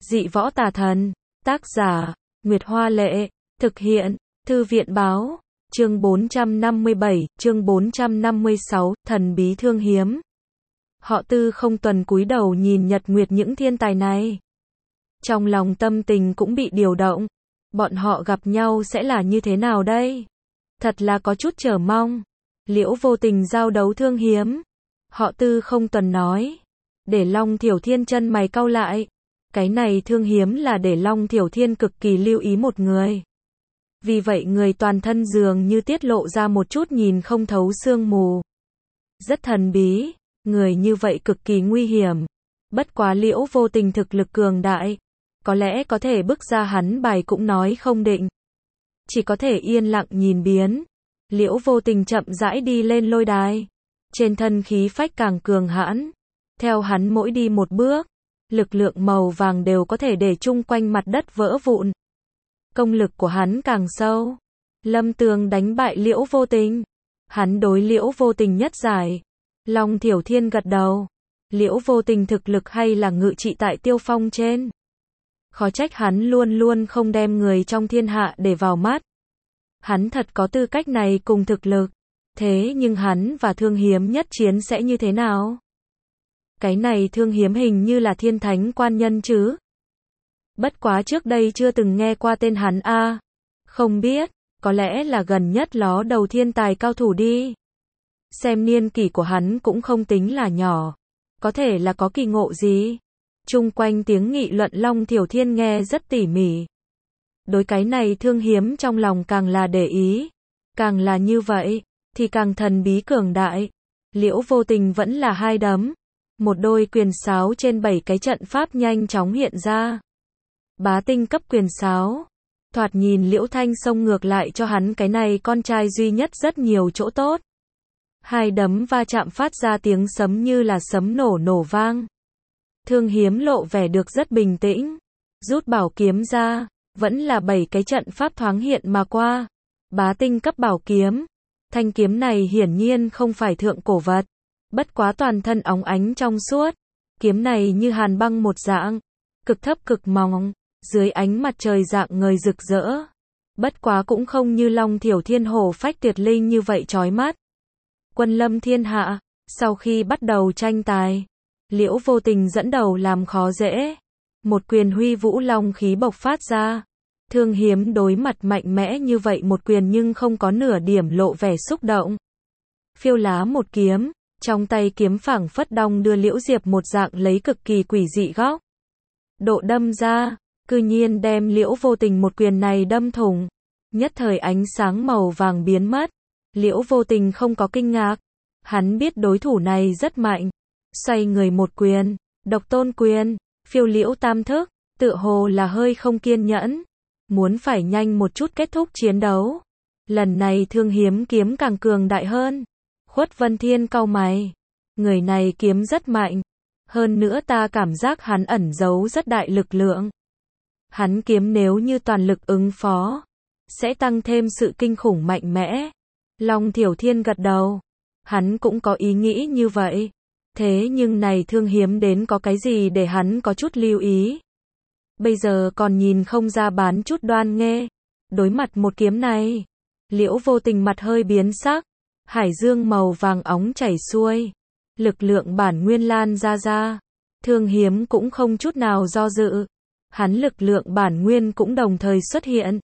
Dị võ tà thần. Tác giả, Nguyệt Hoa Lệ. Thực hiện, Thư viện Báo. Chương 457, chương 456, thần bí thương hiếm. Họ Tư không tuần cúi đầu nhìn Nhật Nguyệt những thiên tài này. Trong lòng tâm tình cũng bị điều động. Bọn họ gặp nhau sẽ là như thế nào đây? Thật là có chút chờ mong. Liễu Vô Tình giao đấu thương hiếm. Họ Tư không tuần nói. Để Long Thiểu Thiên chân mày cau lại. Cái này thương hiếm là để Long Thiểu Thiên cực kỳ lưu ý một người. Vì vậy người toàn thân dường như tiết lộ ra một chút nhìn không thấu sương mù. Rất thần bí, người như vậy cực kỳ nguy hiểm. Bất quá Liễu Vô Tình thực lực cường đại. Có lẽ có thể bức ra hắn bài cũng nói không định. Chỉ có thể yên lặng nhìn biến. Liễu Vô Tình chậm rãi đi lên lôi đài. Trên thân khí phách càng cường hãn. Theo hắn mỗi đi một bước, lực lượng màu vàng đều có thể để chung quanh mặt đất vỡ vụn. Công lực của hắn càng sâu. Lâm Tường đánh bại Liễu Vô Tình. Hắn đối Liễu Vô Tình nhất giải. Long Thiểu Thiên gật đầu. Liễu Vô Tình thực lực hay là ngự trị tại Tiêu Phong trên. Khó trách hắn luôn luôn không đem người trong thiên hạ để vào mắt. Hắn thật có tư cách này cùng thực lực. Thế nhưng hắn và thương hiếm nhất chiến sẽ như thế nào? Cái này thương hiếm hình như là thiên thánh quan nhân chứ? Bất quá trước đây chưa từng nghe qua tên hắn a. Không biết, có lẽ là gần nhất ló đầu thiên tài cao thủ đi. Xem niên kỷ của hắn cũng không tính là nhỏ. Có thể là có kỳ ngộ gì? Chung quanh tiếng nghị luận Long Thiểu Thiên nghe rất tỉ mỉ. Đối cái này thương hiếm trong lòng càng là để ý. Càng là như vậy, thì càng thần bí cường đại. Liễu Vô Tình vẫn là hai đấm. Một đôi quyền sáo trên 7 cái trận pháp nhanh chóng hiện ra. Bá tinh cấp quyền sáo. Thoạt nhìn Liễu Thanh xông ngược lại cho hắn cái này con trai duy nhất rất nhiều chỗ tốt. Hai đấm va chạm phát ra tiếng sấm như là sấm nổ vang. Thương hiếm lộ vẻ được rất bình tĩnh. Rút bảo kiếm ra. Vẫn là 7 cái trận pháp thoáng hiện mà qua. Bá tinh cấp bảo kiếm. Thanh kiếm này hiển nhiên không phải thượng cổ vật. Bất quá toàn thân óng ánh trong suốt. Kiếm này như hàn băng một dạng. Cực thấp cực mỏng. Dưới ánh mặt trời dạng ngời rực rỡ. Bất quá cũng không như Long Thiểu Thiên hổ phách tuyệt linh như vậy chói mắt. Quân lâm thiên hạ. Sau khi bắt đầu tranh tài, Liễu Vô Tình dẫn đầu làm khó dễ. Một quyền huy vũ long khí bộc phát ra. Thương hiếm đối mặt mạnh mẽ như vậy một quyền nhưng không có nửa điểm lộ vẻ xúc động. Phiêu lá một kiếm. Trong tay kiếm phảng phất đong đưa Liễu Diệp một dạng lấy cực kỳ quỷ dị góc độ đâm ra, cư nhiên đem Liễu Vô Tình một quyền này đâm thủng. Nhất thời ánh sáng màu vàng biến mất. Liễu Vô Tình không có kinh ngạc. Hắn biết đối thủ này rất mạnh. Xoay người một quyền, độc tôn quyền, phiêu liễu tam thức, tựa hồ là hơi không kiên nhẫn. Muốn phải nhanh một chút kết thúc chiến đấu. Lần này thương hiếm kiếm càng cường đại hơn. Khuất Vân Thiên cau mày. Người này kiếm rất mạnh. Hơn nữa ta cảm giác hắn ẩn giấu rất đại lực lượng. Hắn kiếm nếu như toàn lực ứng phó, sẽ tăng thêm sự kinh khủng mạnh mẽ. Long Thiểu Thiên gật đầu. Hắn cũng có ý nghĩ như vậy. Thế nhưng này thương hiếm đến có cái gì để hắn có chút lưu ý. Bây giờ còn nhìn không ra bán chút đoan nghê. Đối mặt một kiếm này, Liễu Vô Tình mặt hơi biến sắc. Hải dương màu vàng óng chảy xuôi. Lực lượng bản nguyên lan ra. Thương hiếm cũng không chút nào do dự. Hắn lực lượng bản nguyên cũng đồng thời xuất hiện.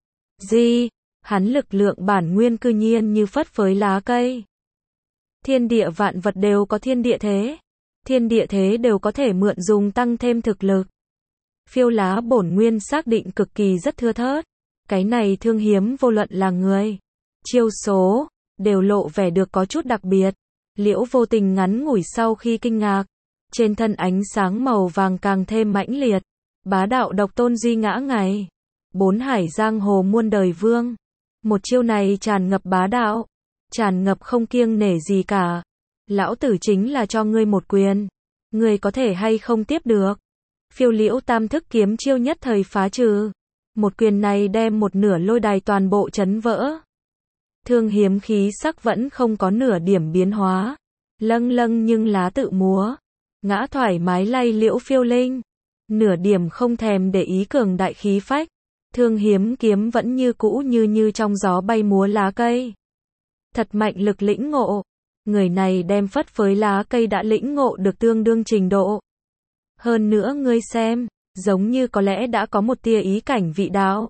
Hắn lực lượng bản nguyên cư nhiên như phất phới lá cây. Thiên địa vạn vật đều có thiên địa thế. Thiên địa thế đều có thể mượn dùng tăng thêm thực lực. Phiêu lá bổn nguyên xác định cực kỳ rất thưa thớt. Cái này thương hiếm vô luận là người, chiêu số, đều lộ vẻ được có chút đặc biệt. Liễu Vô Tình ngắn ngủi sau khi kinh ngạc. Trên thân ánh sáng màu vàng càng thêm mãnh liệt. Bá đạo độc tôn duy ngã ngày. 4 hải giang hồ muôn đời vương. Một chiêu này tràn ngập bá đạo. Tràn ngập không kiêng nể gì cả. Lão tử chính là cho ngươi một quyền. Ngươi có thể hay không tiếp được. Phiêu liễu tam thức kiếm chiêu nhất thời phá trừ. Một quyền này đem một nửa lôi đài toàn bộ chấn vỡ. Thương hiếm khí sắc vẫn không có nửa điểm biến hóa. Lâng lâng nhưng lá tự múa. Ngã thoải mái lay liễu phiêu linh. nửa điểm không thèm để ý cường đại khí phách. Thương Hiếm kiếm vẫn như cũ như trong gió bay múa lá cây. Thật mạnh lực lĩnh ngộ. Người này đem phất phới lá cây đã lĩnh ngộ được tương đương trình độ. Hơn nữa ngươi xem, giống như có lẽ đã có một tia ý cảnh vị đạo.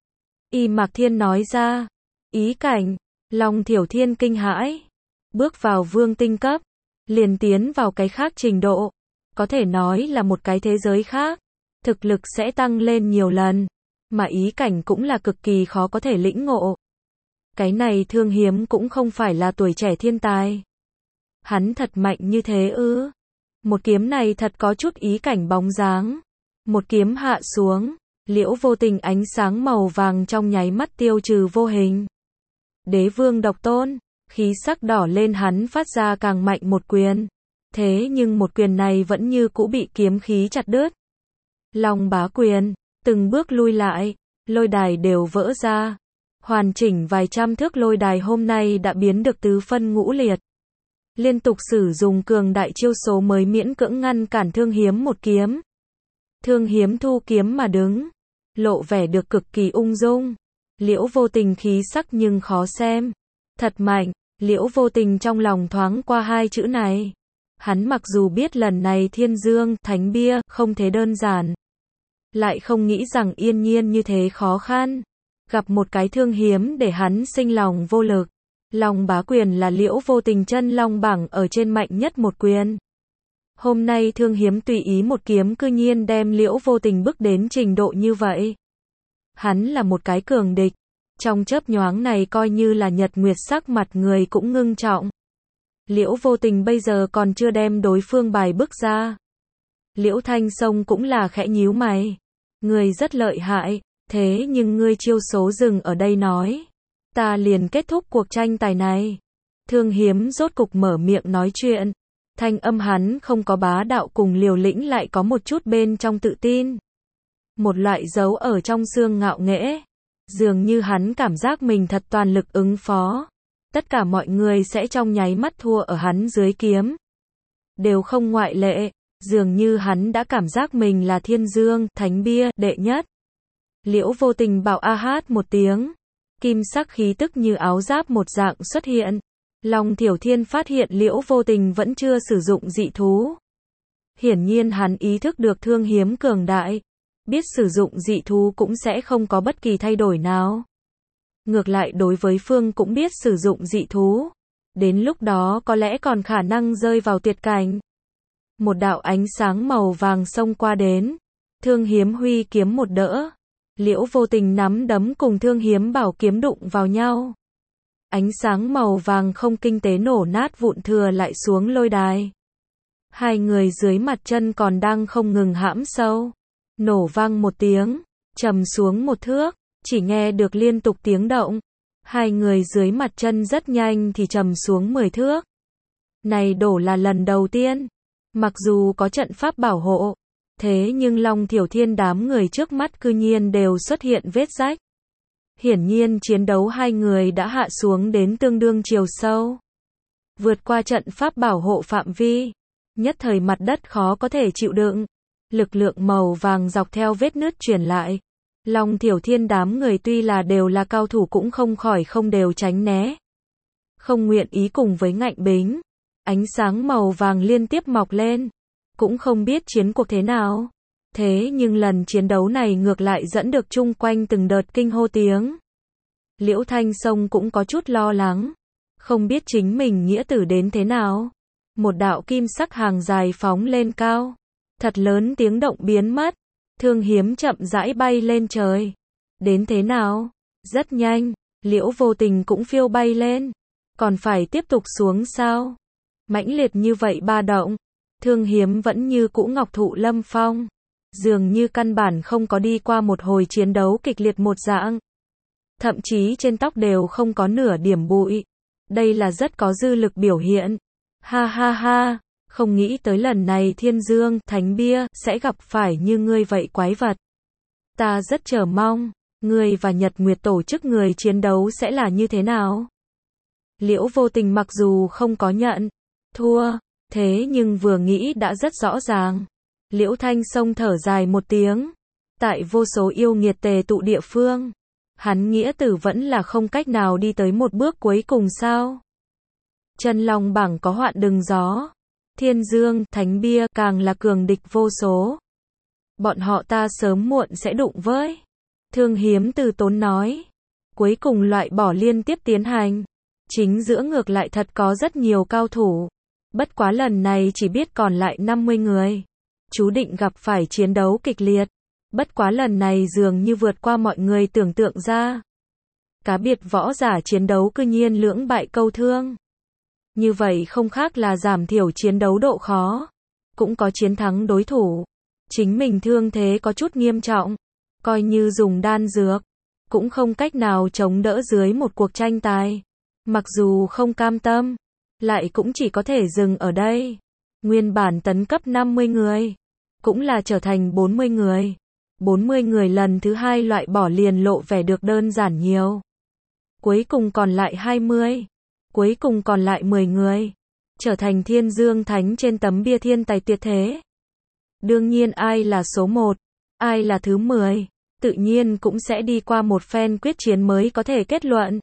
Y Mạc Thiên nói ra. Ý cảnh, Long Thiểu Thiên kinh hãi. Bước vào vương tinh cấp, liền tiến vào cái khác trình độ. Có thể nói là một cái thế giới khác. Thực lực sẽ tăng lên nhiều lần. Mà ý cảnh cũng là cực kỳ khó có thể lĩnh ngộ. Cái này Thương Hiếm cũng không phải là tuổi trẻ thiên tài. Hắn thật mạnh như thế ư? Một kiếm này thật có chút ý cảnh bóng dáng. Một kiếm hạ xuống, Liễu Vô Tình ánh sáng màu vàng trong nháy mắt tiêu trừ vô hình. Đế vương độc tôn, khí sắc đỏ lên, hắn phát ra càng mạnh một quyền. Thế nhưng một quyền này vẫn như cũ bị kiếm khí chặt đứt. Long bá quyền, từng bước lui lại, lôi đài đều vỡ ra. Hoàn chỉnh vài trăm thước lôi đài hôm nay đã biến được tứ phân ngũ liệt. Liên tục sử dụng cường đại chiêu số mới miễn cưỡng ngăn cản Thương Hiếm một kiếm. Thương Hiếm thu kiếm mà đứng, lộ vẻ được cực kỳ ung dung. Liễu Vô Tình khí sắc nhưng khó xem. Thật mạnh, Liễu Vô Tình trong lòng thoáng qua hai chữ này. Hắn mặc dù biết lần này Thiên Dương, Thánh Bia, không thế đơn giản. Lại không nghĩ rằng yên nhiên như thế khó khăn. Gặp một cái Thương Hiếm để hắn sinh lòng vô lực. Long bá quyền là Liễu Vô Tình chân long bảng ở trên mạnh nhất một quyền. Hôm nay Thương Hiếm tùy ý một kiếm cư nhiên đem Liễu Vô Tình bước đến trình độ như vậy. Hắn là một cái cường địch. Trong chớp nhoáng này coi như là nhật nguyệt sắc mặt người cũng ngưng trọng. Liễu Vô Tình bây giờ còn chưa đem đối phương bài bức ra. Liễu Thanh Sông cũng là khẽ nhíu mày. Người rất lợi hại, thế nhưng ngươi chiêu số dừng ở đây nói. Ta liền kết thúc cuộc tranh tài này. Thương Hiếm rốt cục mở miệng nói chuyện. Thanh âm hắn không có bá đạo cùng liều lĩnh, lại có một chút bên trong tự tin. Một loại dấu ở trong xương ngạo nghễ. Dường như hắn cảm giác mình thật toàn lực ứng phó. Tất cả mọi người sẽ trong nháy mắt thua ở hắn dưới kiếm. Đều không ngoại lệ. Dường như hắn đã cảm giác mình là Thiên Dương, Thánh Bia, đệ nhất. Liễu Vô Tình bảo a hát một tiếng. Kim sắc khí tức như áo giáp một dạng xuất hiện. Long Thiểu Thiên phát hiện Liễu Vô Tình vẫn chưa sử dụng dị thú. Hiển nhiên hắn ý thức được Thương Hiếm cường đại. Biết sử dụng dị thú cũng sẽ không có bất kỳ thay đổi nào. Ngược lại đối với phương cũng biết sử dụng dị thú. Đến lúc đó có lẽ còn khả năng rơi vào tuyệt cảnh. Một đạo ánh sáng màu vàng xông qua đến. Thương Hiếm huy kiếm một đỡ. Liễu Vô Tình nắm đấm cùng Thương Hiếm bảo kiếm đụng vào nhau. Ánh sáng màu vàng không kinh tế nổ nát vụn thừa lại xuống lôi đài. Hai người dưới mặt chân còn đang không ngừng hãm sâu. Nổ vang một tiếng, trầm xuống một thước, chỉ nghe được liên tục tiếng động. Hai người dưới mặt chân rất nhanh thì trầm xuống 10 thước. Này đổ là lần đầu tiên. Mặc dù có trận pháp bảo hộ, thế nhưng Long Thiểu Thiên đám người trước mắt cư nhiên đều xuất hiện vết rách. Hiển nhiên chiến đấu hai người đã hạ xuống đến tương đương chiều sâu. Vượt qua trận pháp bảo hộ phạm vi, nhất thời mặt đất khó có thể chịu đựng. Lực lượng màu vàng dọc theo vết nứt truyền lại. Long Thiểu Thiên đám người tuy là đều là cao thủ cũng không khỏi không đều tránh né. Không nguyện ý cùng với Ngạnh Bính. Ánh sáng màu vàng liên tiếp mọc lên. Cũng không biết chiến cuộc thế nào. Thế nhưng lần chiến đấu này ngược lại dẫn được chung quanh từng đợt kinh hô tiếng. Liễu Thanh Sông cũng có chút lo lắng. Không biết chính mình nghĩa tử đến thế nào. Một đạo kim sắc hàng dài phóng lên cao. Thật lớn tiếng động biến mất. Thương Hiếm chậm rãi bay lên trời. Đến thế nào? Rất nhanh. Liễu Vô Tình cũng phiêu bay lên. Còn phải tiếp tục xuống sao? Mãnh liệt như vậy ba động. Thương Hiếm vẫn như cũ ngọc thụ lâm phong. Dường như căn bản không có đi qua một hồi chiến đấu kịch liệt một dạng. Thậm chí trên tóc đều không có nửa điểm bụi. Đây là rất có dư lực biểu hiện. Ha ha ha. Không nghĩ tới lần này Thiên Dương, Thánh Bia, sẽ gặp phải như ngươi vậy quái vật. Ta rất chờ mong, ngươi và Nhật Nguyệt tổ chức người chiến đấu sẽ là như thế nào? Liễu Vô Tình mặc dù không có nhận thua, thế nhưng vừa nghĩ đã rất rõ ràng. Liễu Thanh Sông thở dài một tiếng. Tại vô số yêu nghiệt tề tụ địa phương, hắn nghĩa tử vẫn là không cách nào đi tới một bước cuối cùng sao? Chân long bảng có hoạn đừng gió. Thiên Dương, Thánh Bia càng là cường địch vô số. Bọn họ ta sớm muộn sẽ đụng với. Thương Hiếm từ tốn nói. Cuối cùng loại bỏ liên tiếp tiến hành. Chính giữa ngược lại thật có rất nhiều cao thủ. Bất quá lần này chỉ biết còn lại 50 người. Chú định gặp phải chiến đấu kịch liệt. Bất quá lần này dường như vượt qua mọi người tưởng tượng ra. Cá biệt võ giả chiến đấu cư nhiên lưỡng bại câu thương. Như vậy không khác là giảm thiểu chiến đấu độ khó. Cũng có chiến thắng đối thủ. Chính mình thương thế có chút nghiêm trọng. Coi như dùng đan dược. Cũng không cách nào chống đỡ dưới một cuộc tranh tài. Mặc dù không cam tâm. Lại cũng chỉ có thể dừng ở đây. Nguyên bản tấn cấp 50 người. Cũng là trở thành 40 người. 40 người lần thứ hai loại bỏ liền lộ vẻ được đơn giản nhiều. Cuối cùng còn lại 20. Cuối cùng còn lại 10 người. Trở thành Thiên Dương Thánh trên tấm bia thiên tài tuyệt thế. Đương nhiên ai là số 1, ai là thứ 10, tự nhiên cũng sẽ đi qua một phen quyết chiến mới có thể kết luận.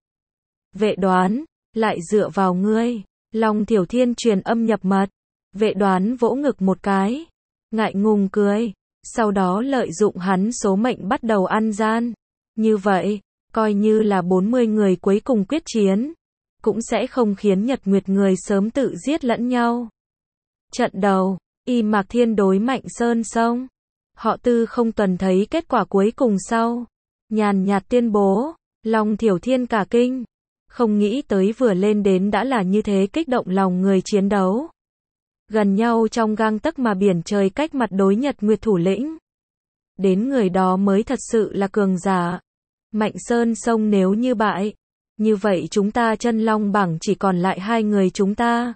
Vệ Đoán, lại dựa vào ngươi. Long Thiểu Thiên truyền âm nhập mật. Vệ Đoán vỗ ngực một cái. Ngại ngùng cười. Sau đó lợi dụng hắn số mệnh bắt đầu ăn gian. Như vậy, coi như là 40 người cuối cùng quyết chiến. Cũng sẽ không khiến Nhật Nguyệt người sớm tự giết lẫn nhau. Trận đầu, Y Mạc Thiên đối Mạnh Sơn Sông. Họ Tư không tuần thấy kết quả cuối cùng sau. Nhàn nhạt tuyên bố, Long Thiểu Thiên cả kinh. Không nghĩ tới vừa lên đến đã là như thế kích động lòng người chiến đấu. Gần nhau trong gang tấc mà biển trời cách mặt đối Nhật Nguyệt thủ lĩnh. Đến người đó mới thật sự là cường giả. Mạnh Sơn Sông nếu như bại. Như vậy chúng ta chân long bảng chỉ còn lại 2 người chúng ta.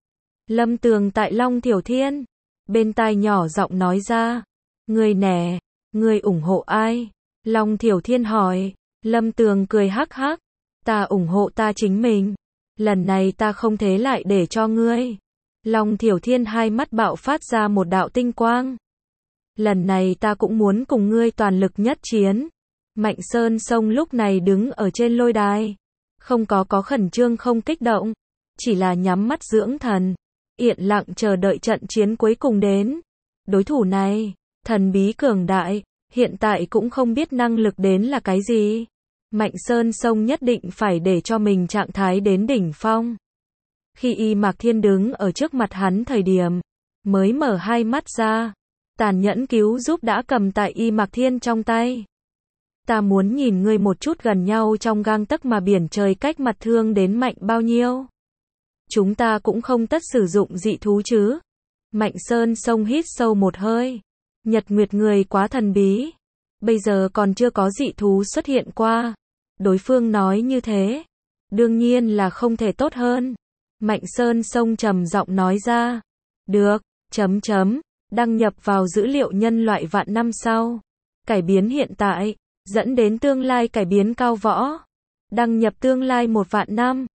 Lâm Tường tại Long Thiểu Thiên. Bên tai nhỏ giọng nói ra. Người nè, người ủng hộ ai? Long Thiểu Thiên hỏi. Lâm Tường cười hắc hắc. Ta ủng hộ ta chính mình. Lần này ta không thế lại để cho ngươi. Long Thiểu Thiên hai mắt bạo phát ra một đạo tinh quang. Lần này ta cũng muốn cùng ngươi toàn lực nhất chiến. Mạnh Sơn Sông lúc này đứng ở trên lôi đài. Không có khẩn trương không kích động. Chỉ là nhắm mắt dưỡng thần. Yên lặng chờ đợi trận chiến cuối cùng đến. Đối thủ này, thần bí cường đại, hiện tại cũng không biết năng lực đến là cái gì. Mạnh Sơn Sông nhất định phải để cho mình trạng thái đến đỉnh phong. Khi Y Mạc Thiên đứng ở trước mặt hắn thời điểm, mới mở hai mắt ra. Tàn nhẫn cứu giúp đã cầm tại Y Mạc Thiên trong tay. Ta muốn nhìn ngươi một chút gần nhau trong gang tấc mà biển trời cách mặt thương đến mạnh bao nhiêu. Chúng ta cũng không tất sử dụng dị thú chứ. Mạnh Sơn Sông hít sâu một hơi. Nhật Nguyệt người quá thần bí. Bây giờ còn chưa có dị thú xuất hiện qua. Đối phương nói như thế. Đương nhiên là không thể tốt hơn. Mạnh Sơn Sông trầm giọng nói ra. Được, đăng nhập vào dữ liệu nhân loại vạn năm sau. Cải biến hiện tại, dẫn đến tương lai cải biến cao võ. Đăng nhập tương lai 1 vạn năm.